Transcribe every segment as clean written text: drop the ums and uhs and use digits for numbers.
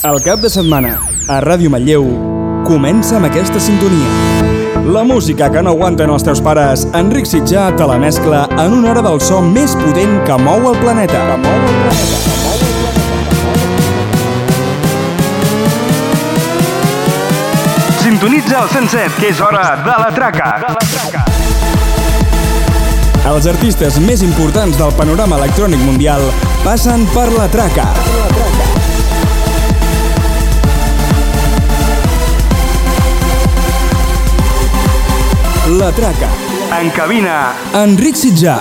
El cap de setmana, a Ràdio Manlleu, comença amb aquesta sintonia. La música que no aguanten els teus pares, Enric Sitjà te la mescla en una hora del so més potent que mou el planeta. Sintonitza el 107, que és hora de la traca. Els artistes més importants del panorama electrònic mundial passen per la traca. La traca. En cabina, Enric Sitjà.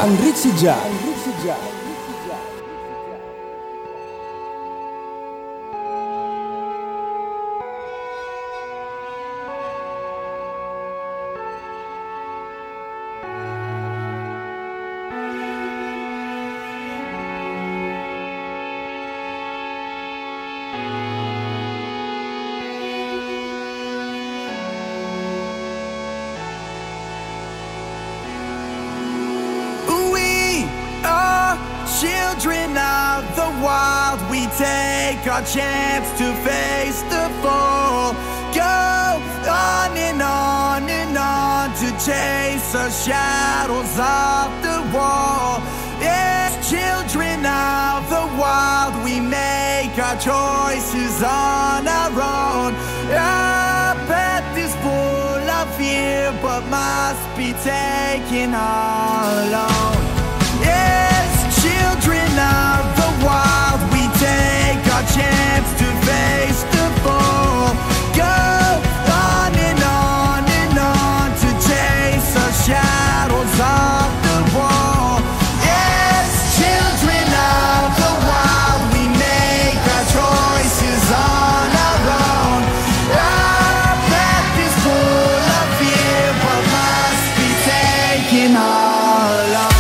Children of the wild, we take our chance to face the fall. Go on and on and on to chase the shadows off the wall. Yes, children of the wild, we make our choices on our own. Our path is full of fear, but must be taken all alone. Yes, children of the wild, we take our chance to face the fall. Go on and on and on to chase the shadows off the wall. Yes, children of the wild, we make our choices on our own. Our path is full of fear, but must be taken all alone.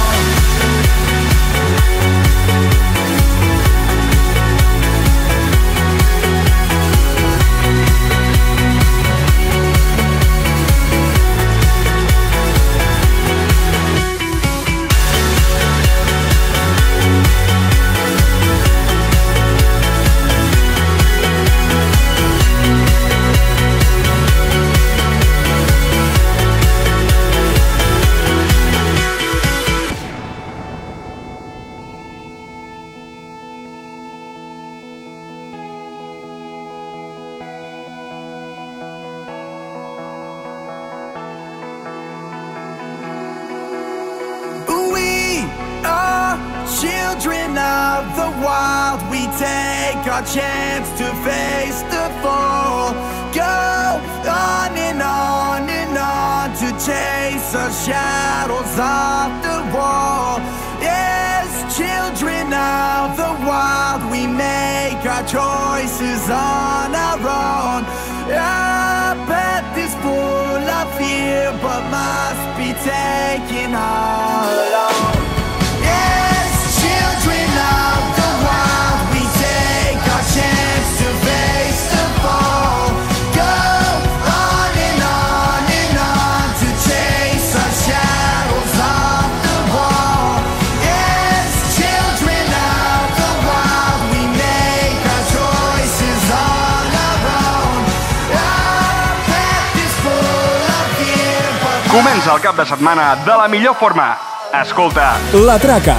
Children of the wild, we take our chance to face the fall. Go on and on and on to chase the shadows off the wall. Yes, children of the wild, we make our choices on our own. Our path is full of fear, but must be taken all alone. Children of the wild, we take our chance to face the fall. Go on and on and on to chase our shadows off the wall. Yes, children of the wild, we make our choices on our own. Our path is full of fear, but comença el cap de setmana de la millor forma. Escolta, La Traca.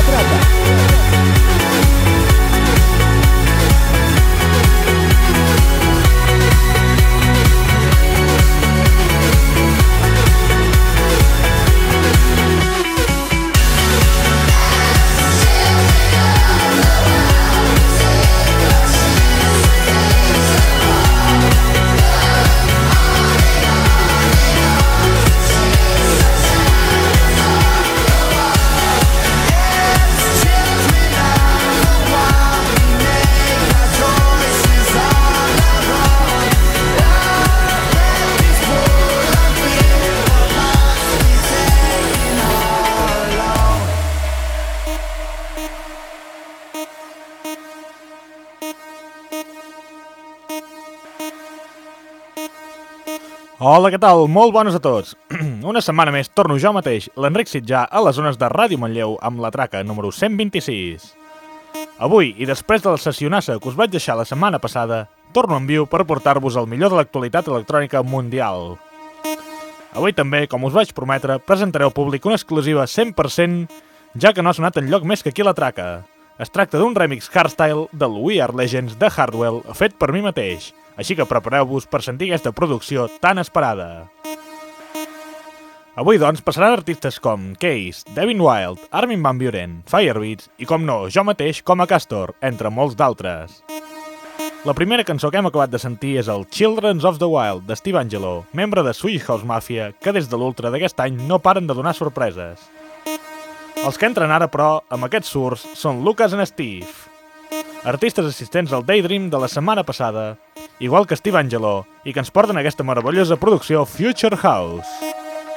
Hola, què tal? Molt bones a tots. Una setmana més torno jo mateix, l'Enric Sitjà, a les zones de Ràdio Manlleu amb la traca número 126. Avui, i després de la sessionassa que us vaig deixar la setmana passada, torno en viu per portar-vos el millor de l'actualitat electrònica mundial. Avui també, com us vaig prometre, presentaré al públic una exclusiva 100%, ja que no ha sonat enlloc més que aquí a la traca. Es tracta d'un remix hardstyle del We Are Legends de Hardwell fet per mi mateix, així que prepareu-vos per sentir aquesta producció tan esperada. Avui, doncs, passaran artistes com Case, Devin Wild, Armin van Buuren, Firebeatz i, com no, jo mateix com a Castor, entre molts d'altres. La primera cançó que hem acabat de sentir és el Children of the Wild de Steve Angello, membre de Swedish House Mafia, que des de l'Ultra d'aquest any no paren de donar sorpreses. Els que entren ara, però, amb aquests surts, són Lucas and Steve, artistes assistents al Daydream de la setmana passada, igual que Steve Angello, i que ens porten aquesta meravellosa producció Future House.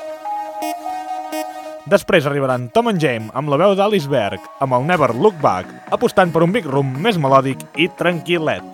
Després arribaran Tom and James amb la veu d'Alice Berg, amb el Never Look Back, apostant per un big room més melòdic i tranquil·let.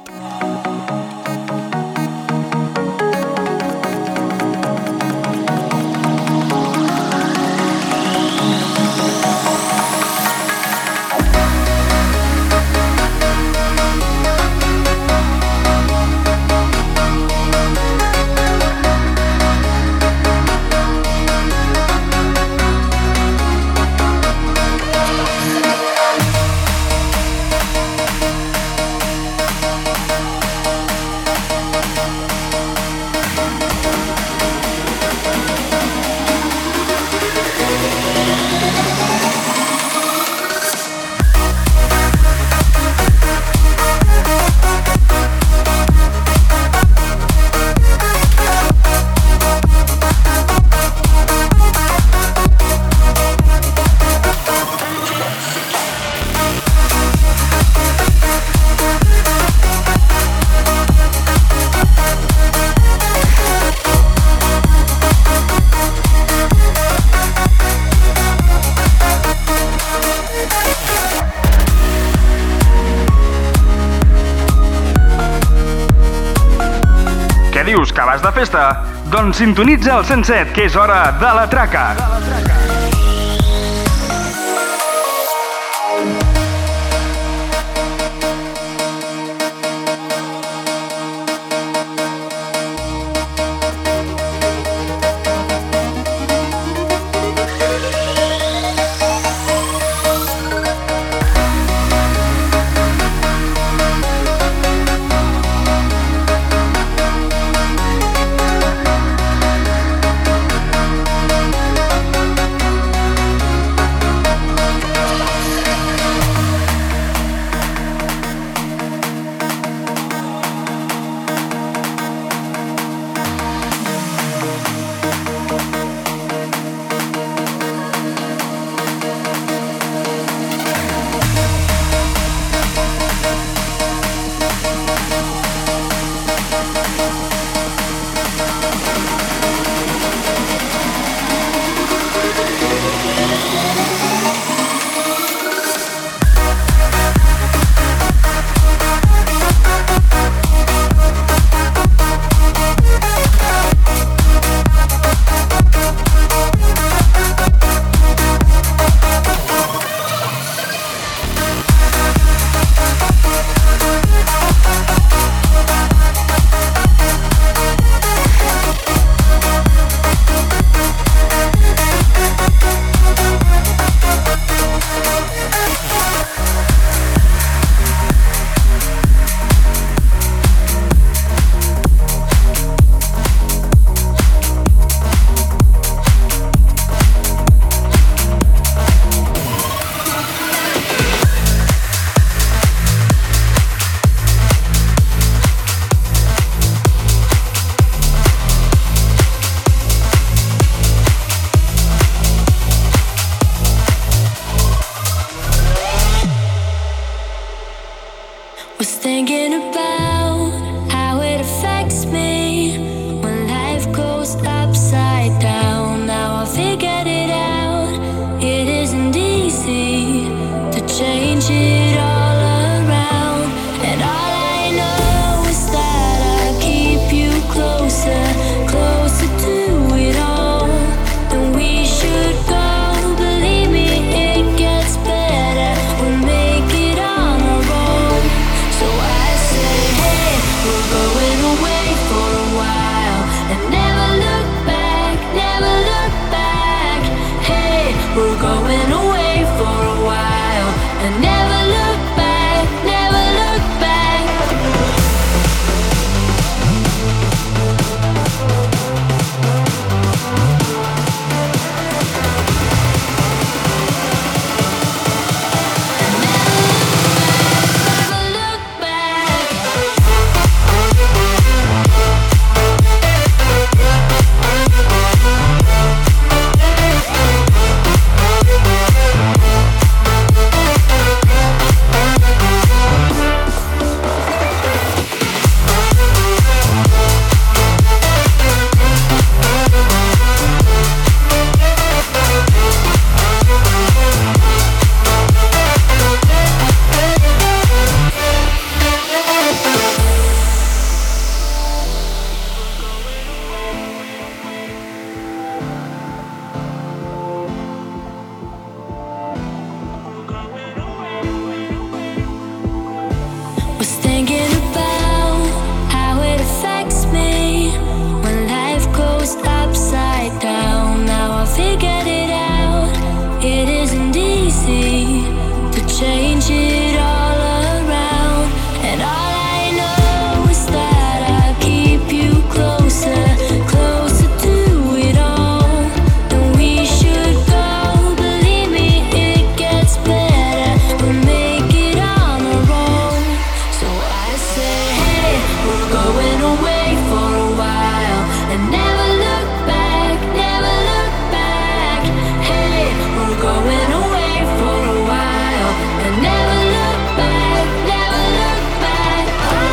Dius que vas de festa? Doncs sintonitza el 107, que és hora de la traca. Say hey. was thinking about how it affects me when life goes upside down. Now I figured it out. It isn't easy to change it all around, and all I know is that I keep you closer, closer to it all. And we should go, believe me, it gets better. We'll make it on our own. So I say, hey, we're going away for a while and never look back, never look back. Hey, we're going away for a while and never look back, never look back.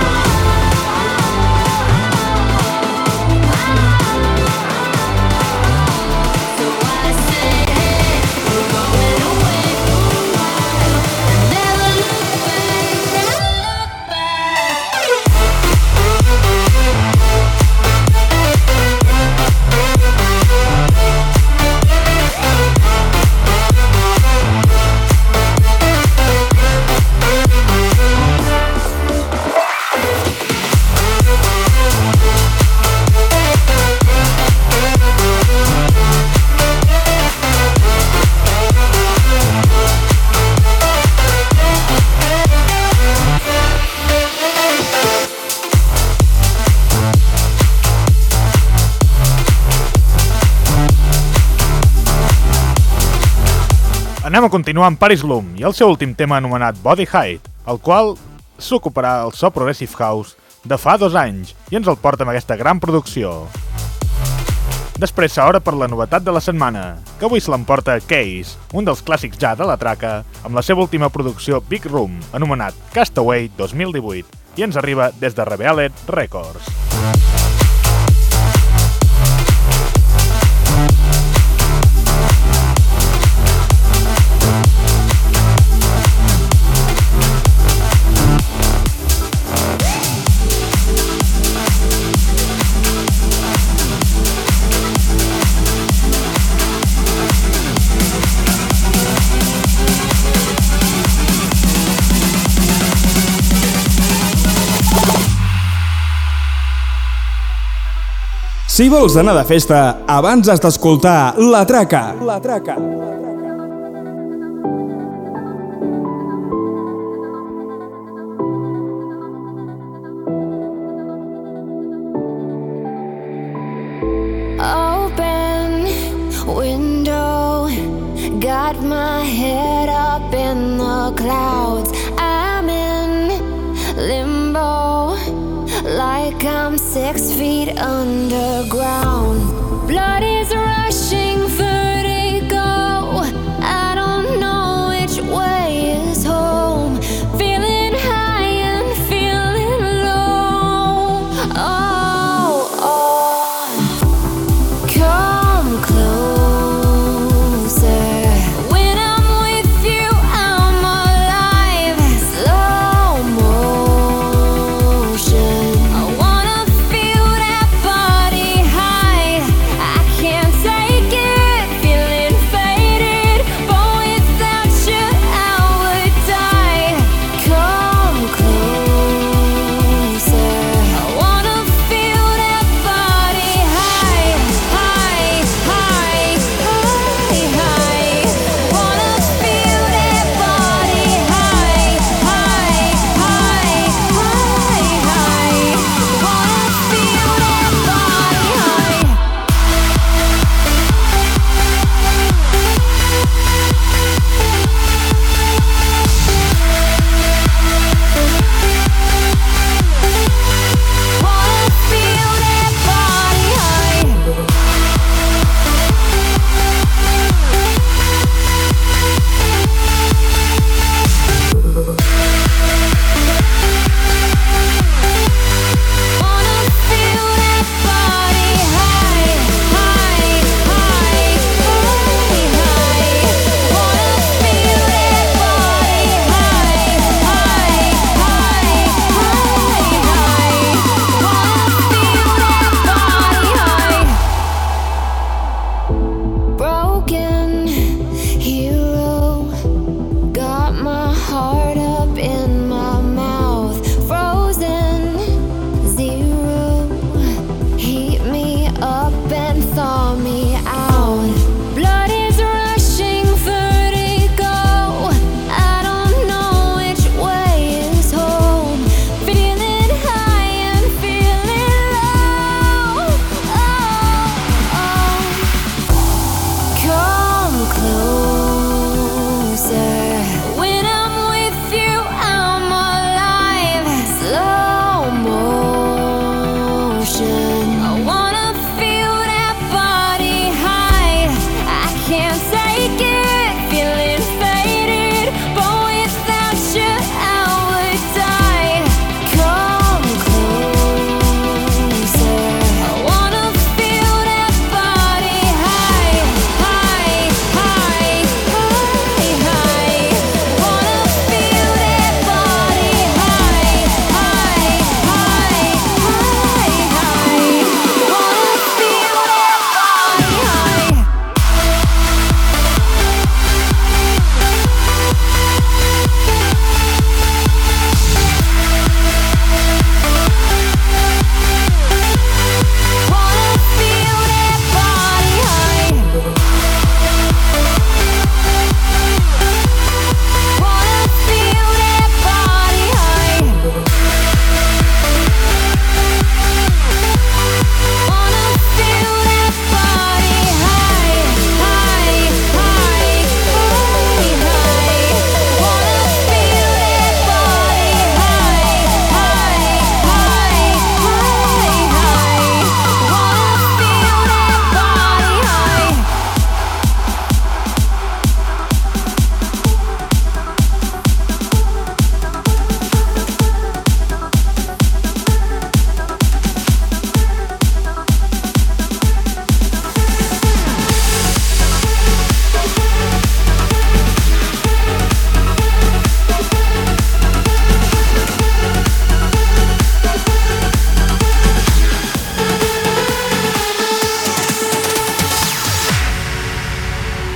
So I say, hey, we're going away for a while and never look back, never look back. Anem a continuar amb Paris Loom i el seu últim tema anomenat Body Height, el qual s'ocuparà el so Progressive House de fa 2 anys i ens el porta amb aquesta gran producció. Després s'hora per la novetat de la setmana, que avui se l'emporta Case, un dels clàssics ja de la traca, amb la seva última producció Big Room, anomenat Castaway 2018, i ens arriba des de Rebeled Records. Si vols anar de festa, abans has d'escoltar La Traca. La Traca. Open window, got my head up in the clouds. I'm in limbo, like I'm 6 feet underground. Blood is rushing, vertigo. I don't know which way is home. Feeling high and feeling low. Oh, oh. Come closer. When I'm with you, I'm alive. Slow motion. I wanna feel that body high. I can't say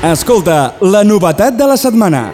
Escolta, la novetat de la setmana.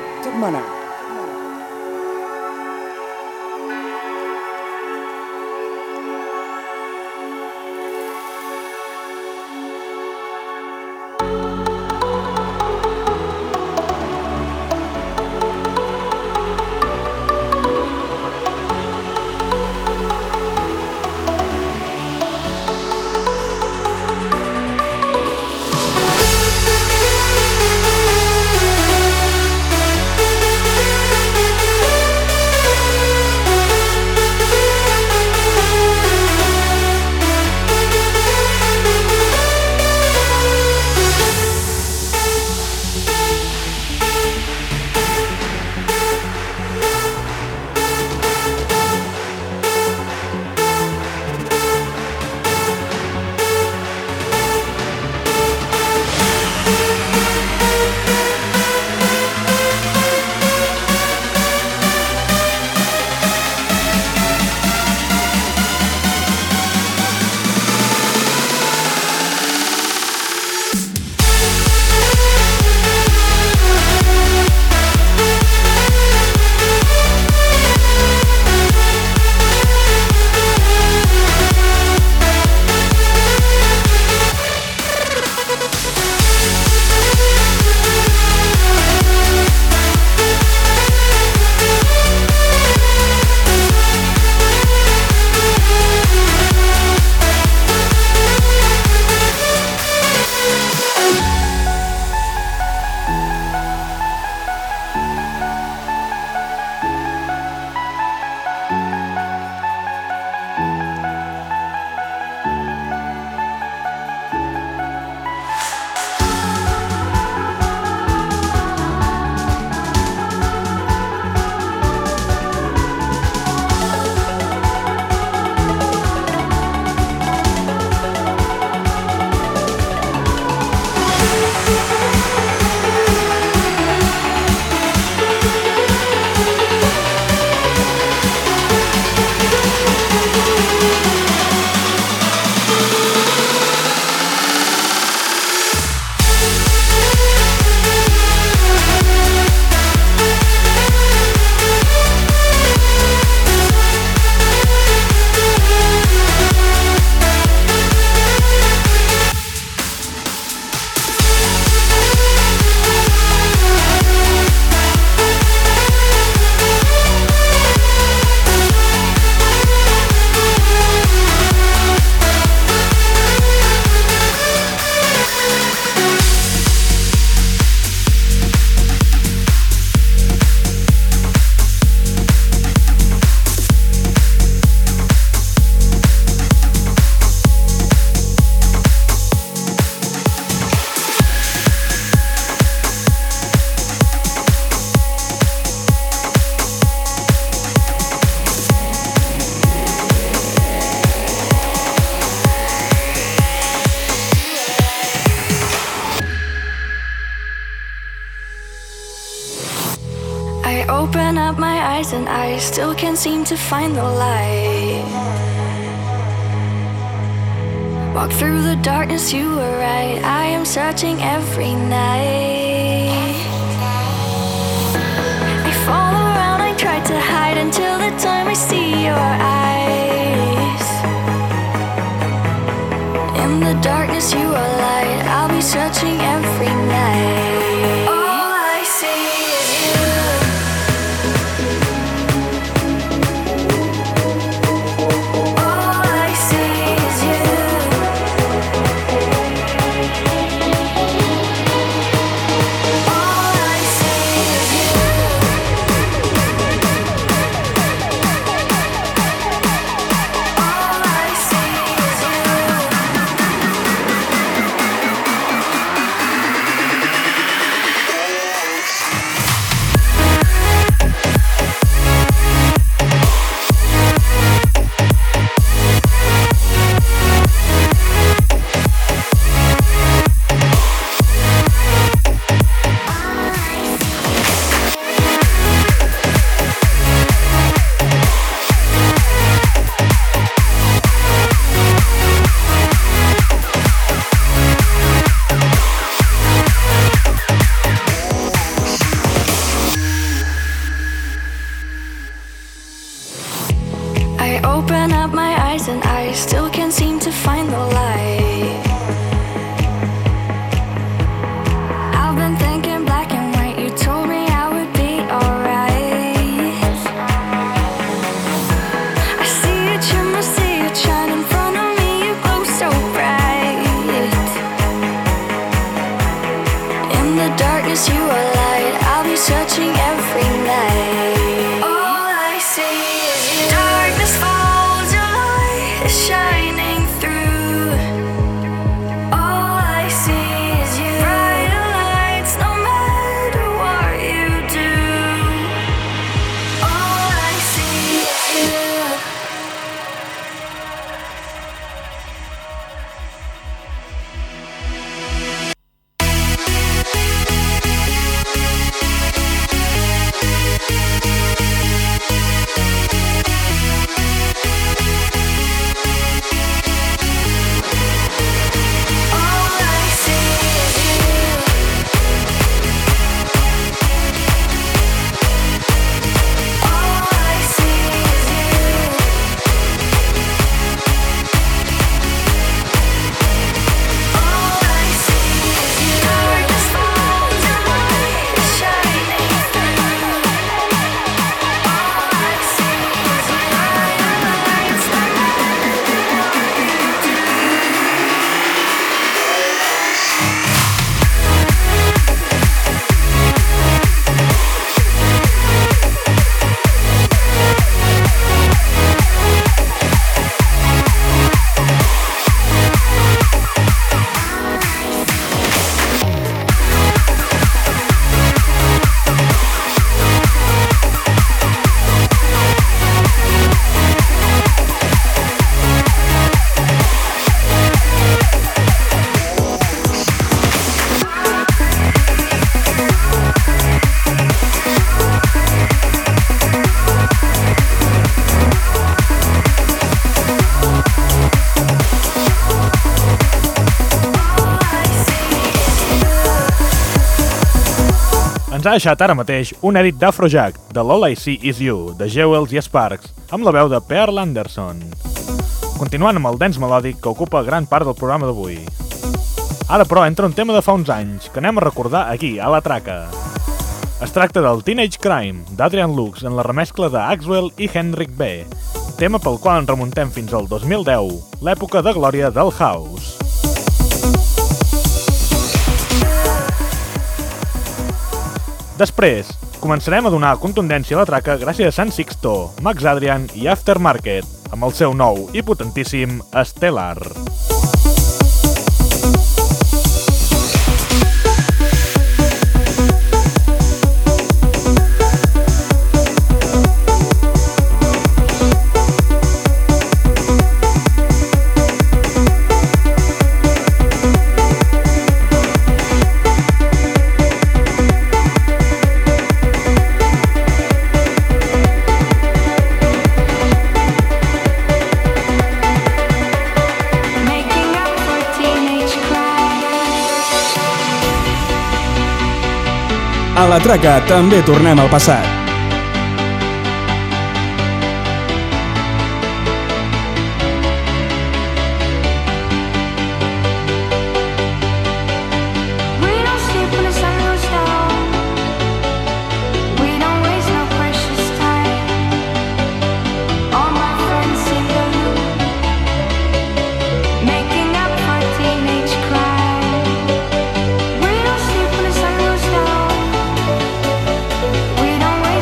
Open up my eyes and I still can't seem to find the light. Walk through the darkness, you were right. I am searching every night. I fall around, I try to hide until the time I see your eyes. In the darkness, you are light. I'll be searching every night. All I see is you. open up my eyes and I still can't seem to find the light. I've been thinking black and white, you told me I would be alright. I see it shine in front of me, you glow so bright. In the darkness you are light, I'll be searching every night. All I see is you. Darkness falls, your light is shining through. All I see is you. Brighter lights, no matter what you do. All I see is you. Ens ha deixat ara mateix un edit d'Afrojack, de All I See Is You, de Jewels i Sparks, amb la veu de Pearl Anderson. Continuant amb el dance melòdic que ocupa gran part del programa d'avui. Ara, però, entra un tema de fa uns anys, que anem a recordar aquí, a la traca. Es tracta del Teenage Crime, d'Adrian Lux, en la remescla de Axwell i Henrik B., tema pel qual ens remuntem fins al 2010, l'època de glòria del house. Després, començarem a donar contundència a la traca gràcies a San Sixto, Max Adrian i Aftermarket, amb el seu nou i potentíssim Stellar. A la traca també tornem al passat. We don't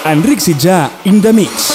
Enric Sitjà, In The Mix.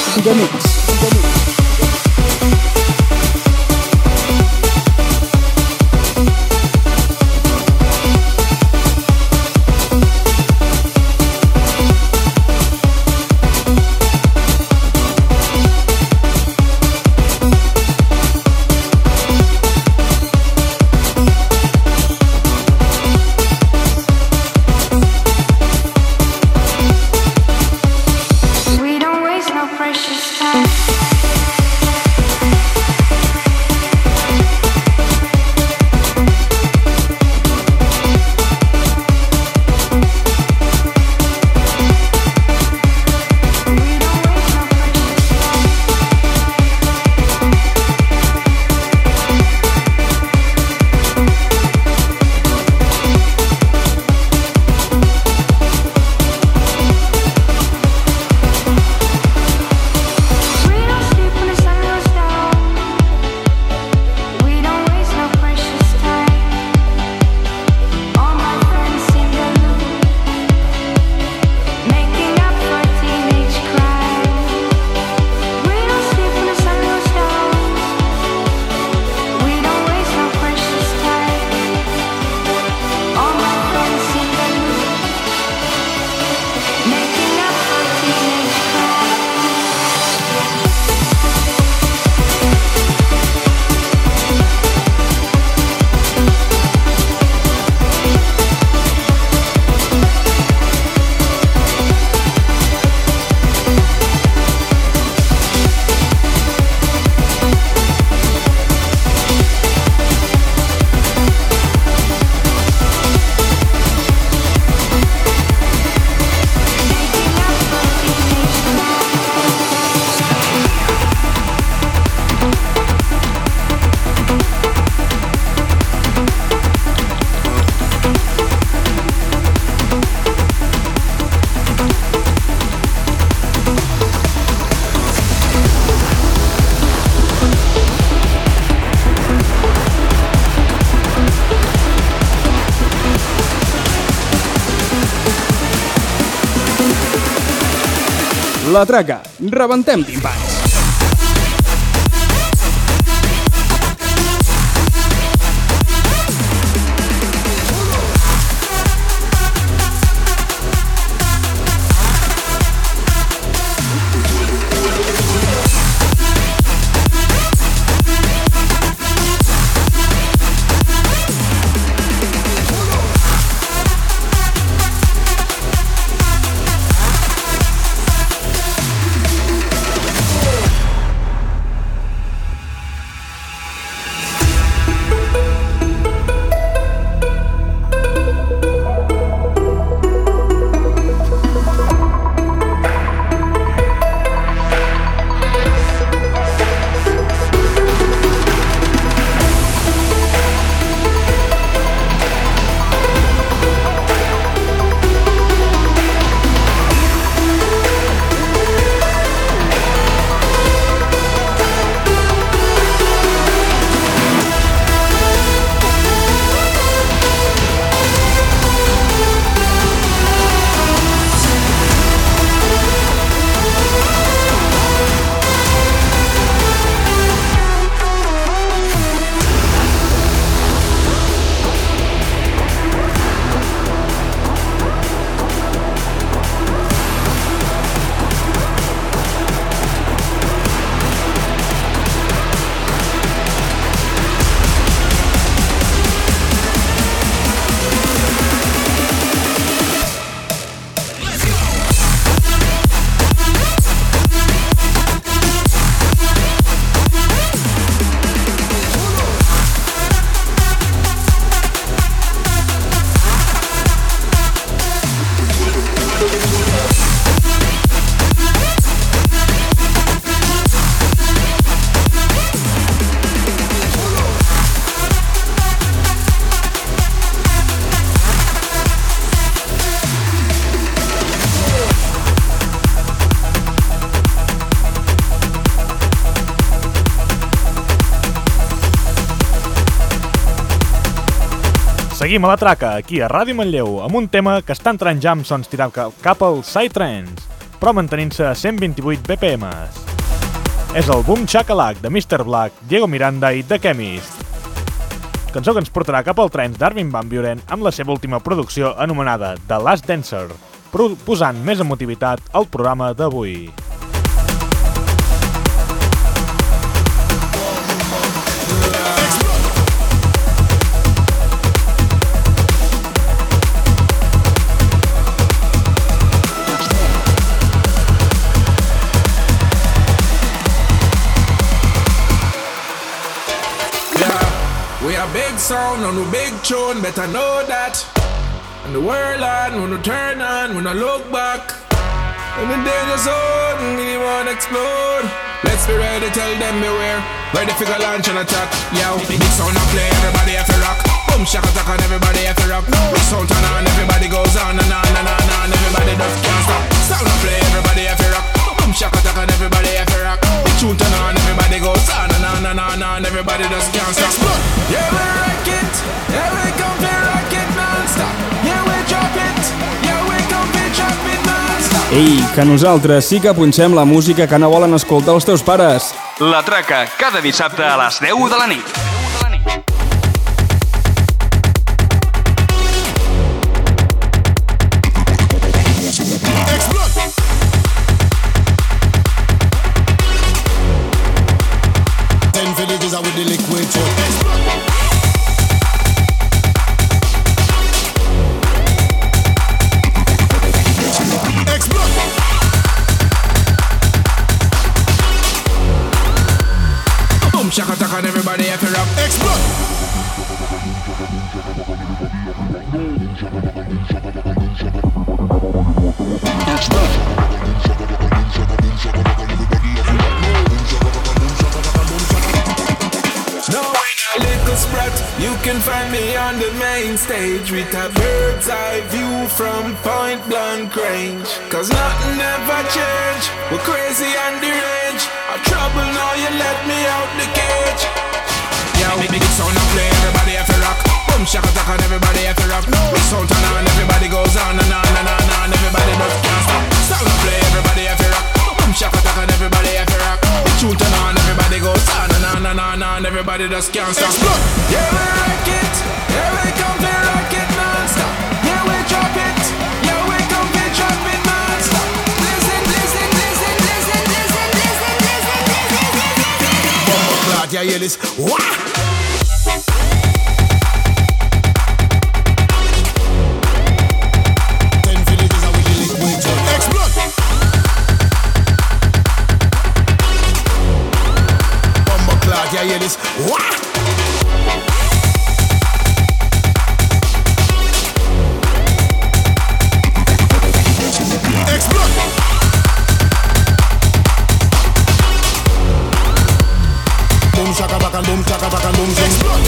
La Traca, rebentem timpans. Seguim a la traca, aquí a Ràdio Manlleu, amb un tema que està entrant ja amb sons tirant cap als Psytrance. però mantenint-se a 128 BPM. És el Boom Shakalak de Mr. Black, Diego Miranda i The Chemist. Cançó que ens portarà cap al trance d'Armin van Buuren amb la seva última producció anomenada The Last Dancer, posant més emotivitat al programa d'avui. Big sound on the big tune, better know that. And the world on, when we turn on, when I look back. In the danger zone, we wanna explode. Let's be ready, tell them beware. Ready for the launch and attack. Yo, big sound and play, everybody have to rock. Boom, shaka attack and everybody have to rock. Big sound turn on, everybody goes on and on and on and on. Everybody just can't stop. Sound and play, everybody have to rock. Boom, shaka attack and everybody have to rock. Big tune turn on, everybody goes on and on and on and on. Everybody just can't stop. Yeah, we rock it. Yeah, we come to rock it non-stop. Yeah, we drop it. Yeah, we come to drop it non-stop. Ei, que nosaltres sí que punxem la música que no volen escoltar els teus pares. La Traca, cada dissabte a les 10 de la nit. With the liquid Boom, shaka attack and everybody have to rock. Explode. You can find me on the main stage with a bird's eye view from point blank range. Cause nothing ever change. We're crazy and deranged. I'm trouble now, you let me out the cage. Yeah, big sound and play, everybody have to rock. Boom, shaka attack and everybody have to rock. Big sound turn on, everybody goes on and on and on and on. Everybody just can't stop. Sound and play, everybody have to rock. Boom, shaka attack and everybody have to rock. Big tune turn on, everybody goes on and on and on and on. Everybody just can't stop. Yeah, we rock it. Yeah, we come to rock it non-stop. Yeah, we drop it. Yeah, we come to drop it non-stop. Listen, listen, listen, listen, listen, listen, listen, listen. Bumbo clot, yeah, hear this. Wah! 10 villages are with the liquid. Explode! Bumbo clot, yeah, hear this. Wah! Shaka back and boom, shaka back and boom, explode.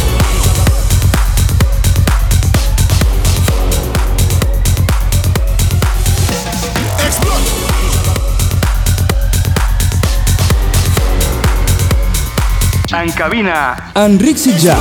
Explode. En cabina, Enric Sitjà.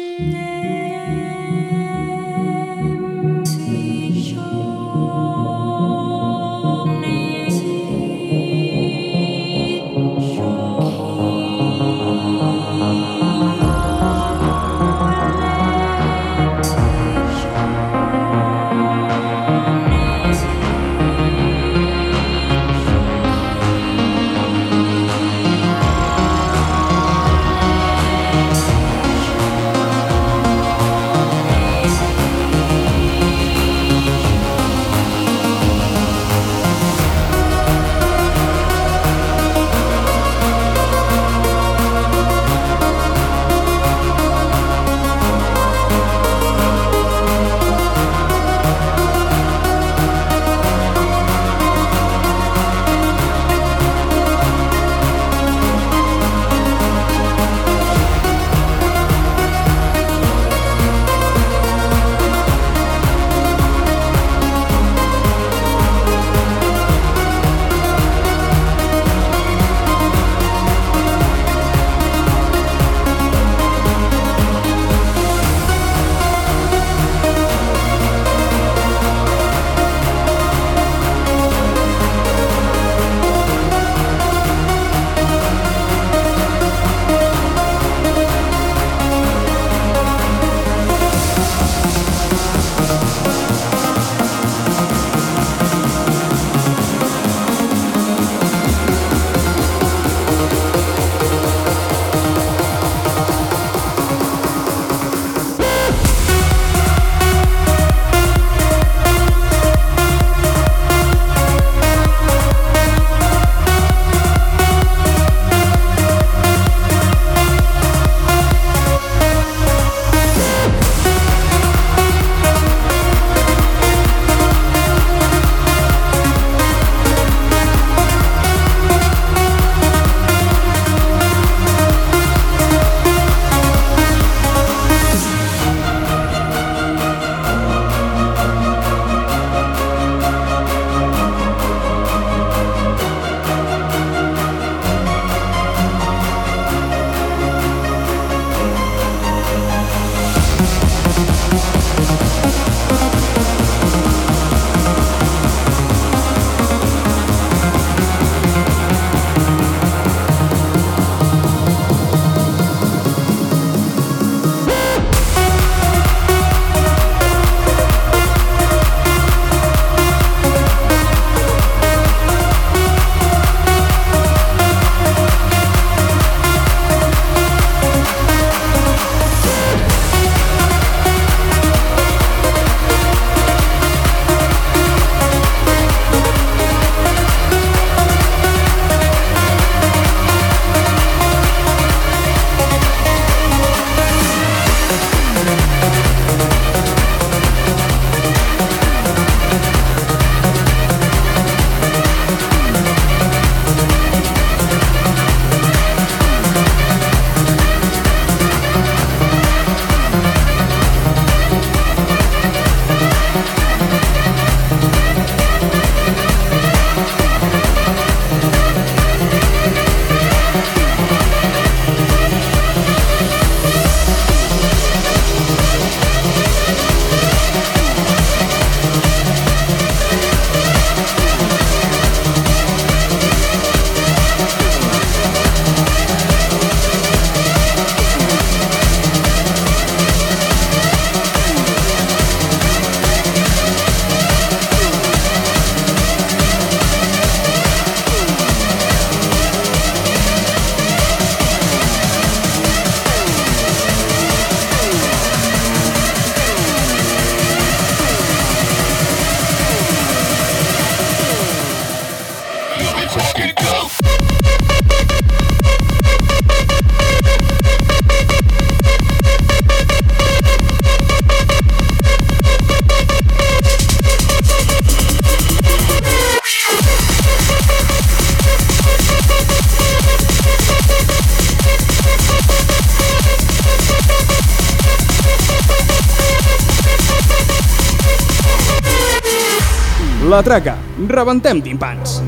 La Traca, rebentem timpans.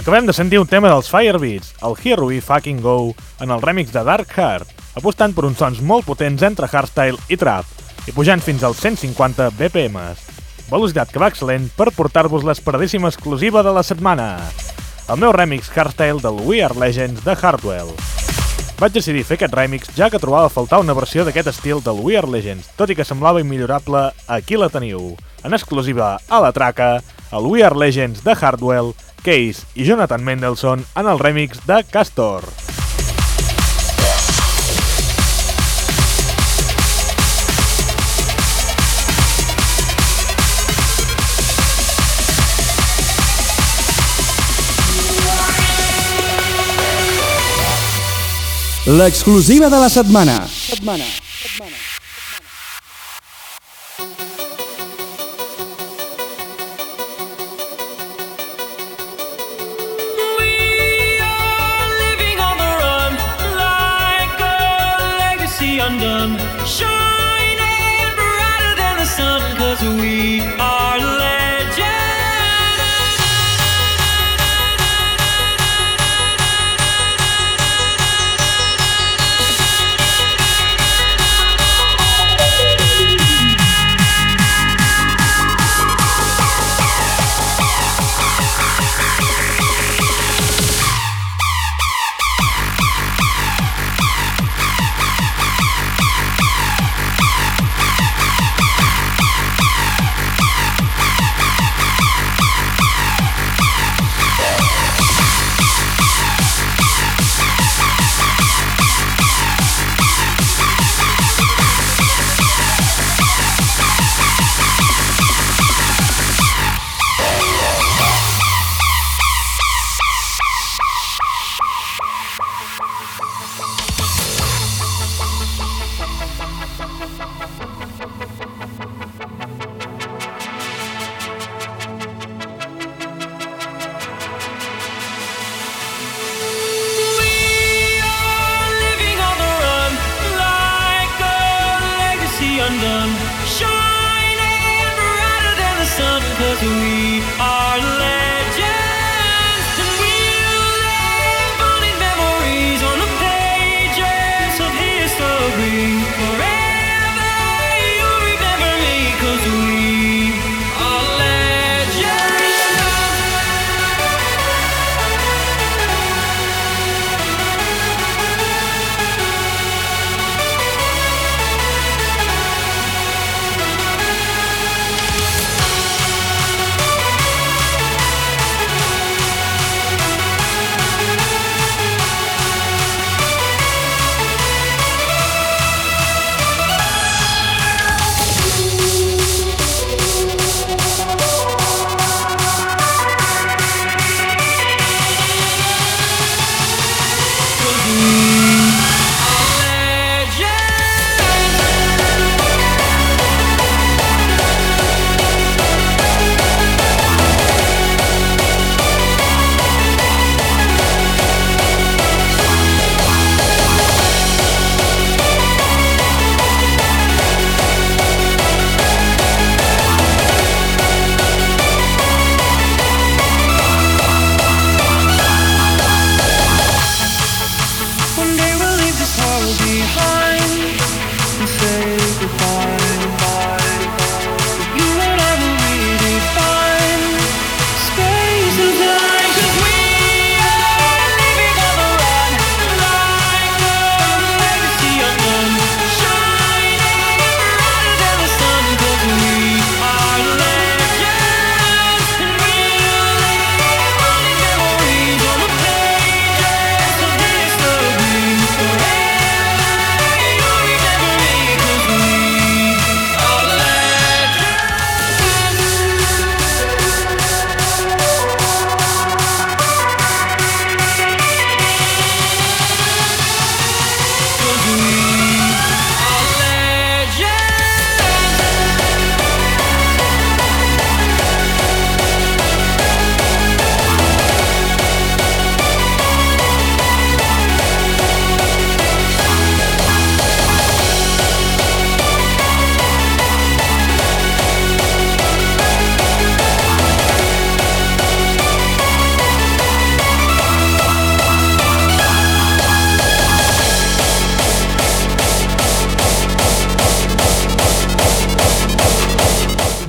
Acabem de sentir un tema dels Firebeats, el Here We Fucking Go, en el remix de Dark Heart, apostant per uns sons molt potents entre hardstyle i trap, i pujant fins als 150 BPMs. Velocitat que va excel·lent per portar-vos l'esperadíssima exclusiva de la setmana. El meu remix hardstyle del We Are Legends de Hardwell. Vaig decidir fer aquest remix ja que trobava a faltar una versió d'aquest estil del We Are Legends, tot i que semblava immillorable. Aquí la teniu, en exclusiva a la traca, el We Are Legends de Hardwell, Case i Jonathan Mendelsohn en el remix de Castor. L'exclusiva de la setmana. Undone, shining brighter than the sun, 'cause we are legends. Undone, shining brighter than the sun, 'cause we are legends, and we'll live on in memories on the pages of history. Forever you'll remember me, 'cause we are legends.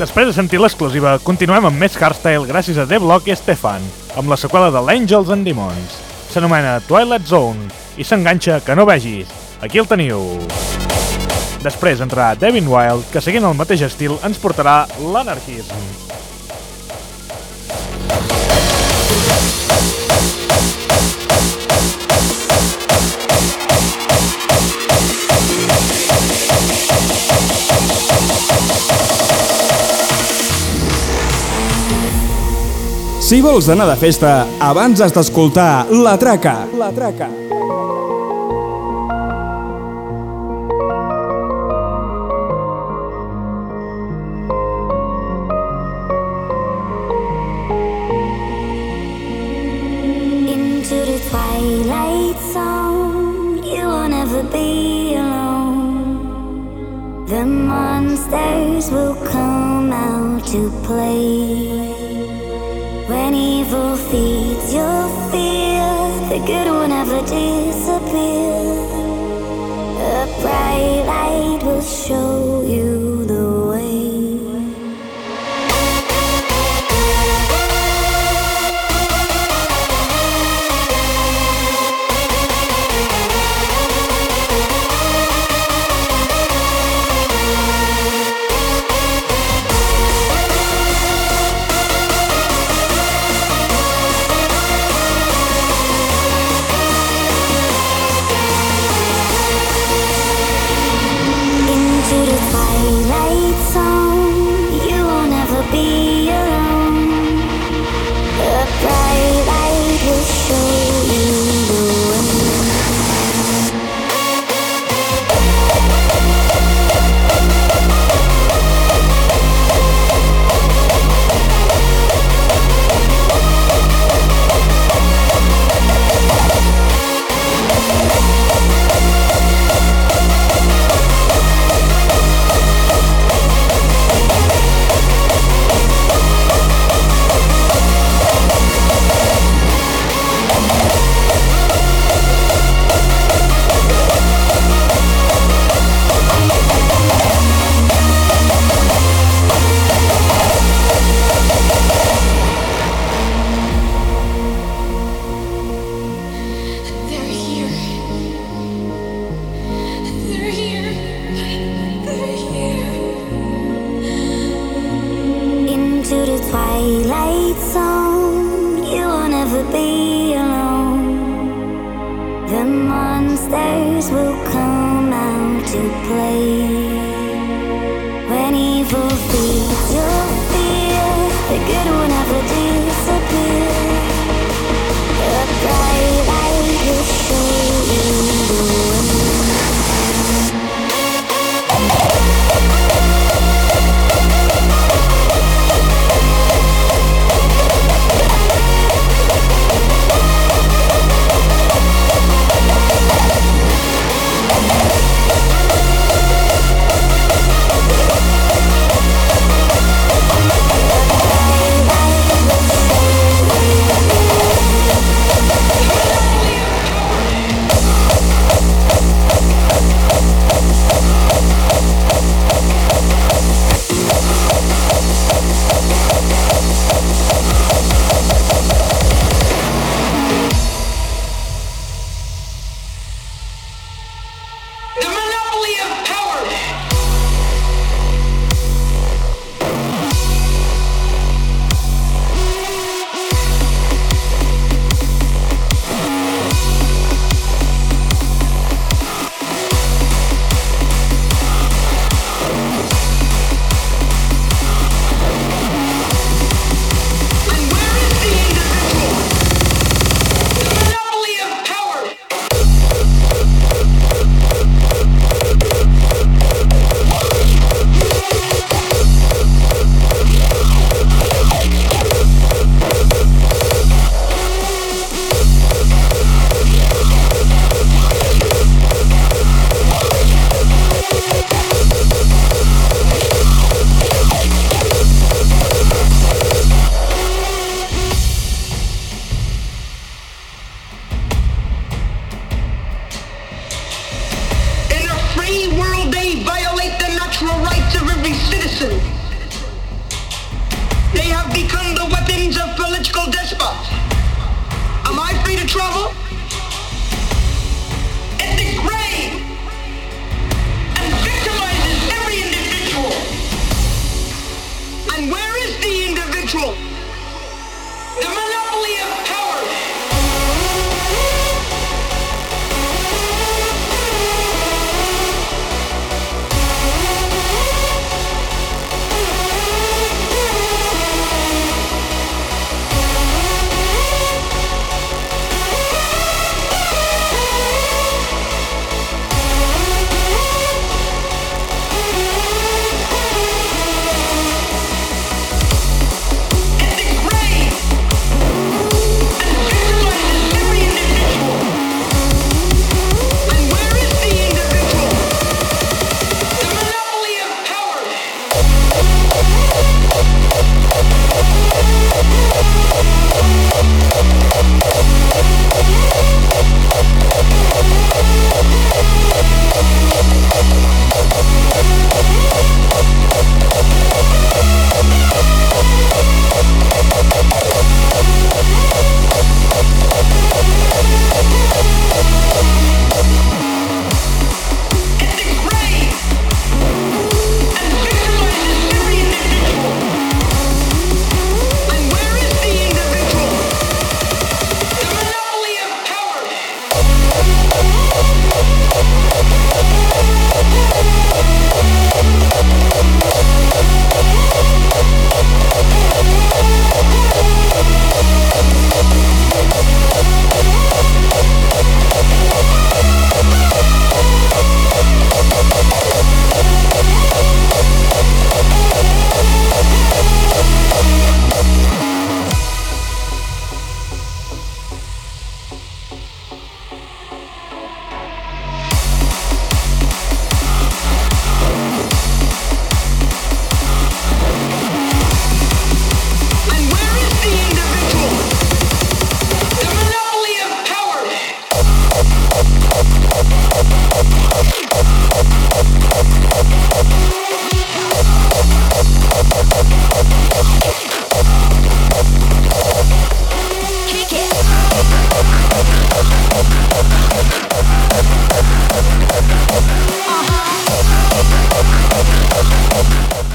Després de sentir l'exclusiva, continuem amb més hardstyle gràcies a The Block i Stefan, amb la seqüela de l'Angels and Demons. S'anomena Twilight Zone i s'enganxa Que no vegis. Aquí el teniu. Després entrarà Devin Wild, que seguint el mateix estil ens portarà l'anarquisme. Si vols anar de festa, abans has d'escoltar La Traca. La Traca. Into the twilight zone, you will never be alone. The monsters will come out to play. When evil feeds your fear, the good will never disappear. A bright light will show you the way.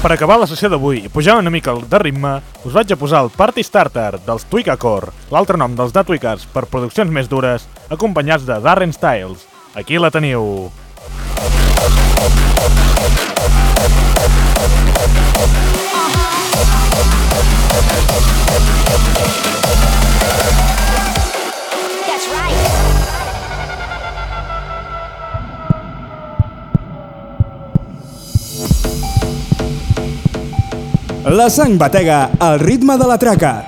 Per acabar la sessió d'avui i pujar una mica de ritme, us vaig a posar el Party Starter dels Tweakacore, l'altre nom dels The Tweakers per produccions més dures, acompanyats de Darren Styles. Aquí la teniu. La sang batega al ritme de la traca.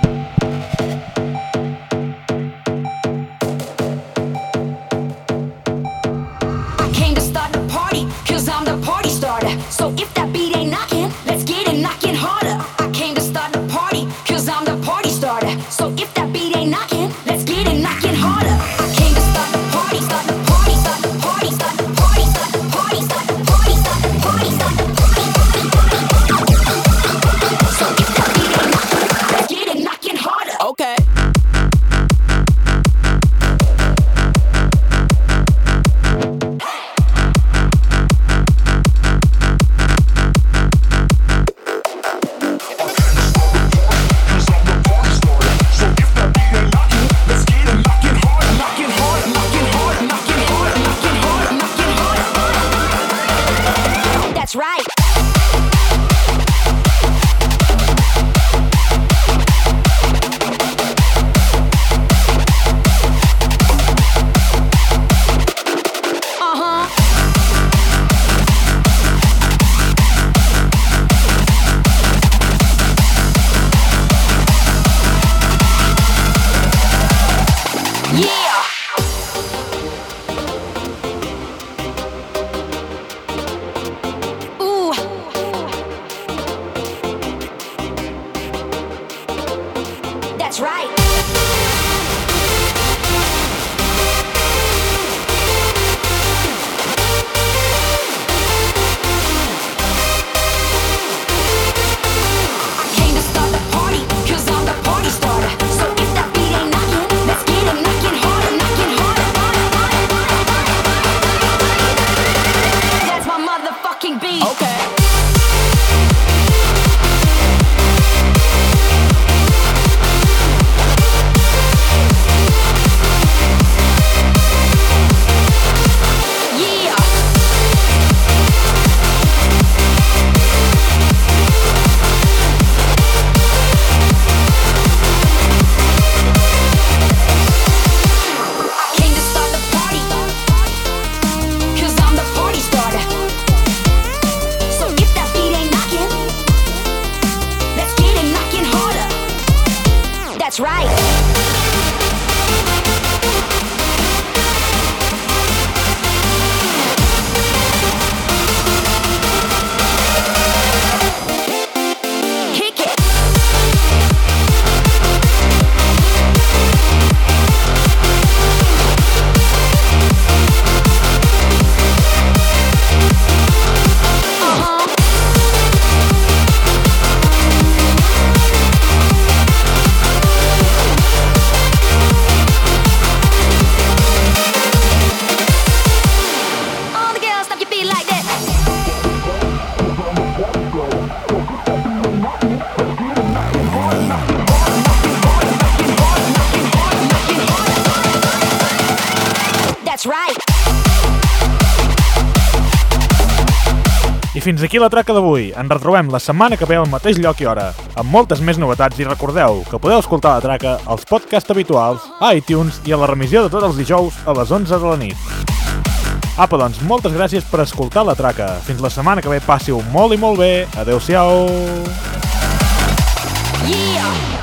I fins aquí la traca d'avui. Ens retrobem la setmana que ve al mateix lloc i hora, amb moltes més novetats, i recordeu que podeu escoltar la traca als podcasts habituals, a iTunes i a la remissió de tots els dijous a les 11 de la nit. Apa, doncs, moltes gràcies per escoltar la traca. Fins la setmana que ve, passi-ho molt i molt bé. Adéu-siau! Yeah!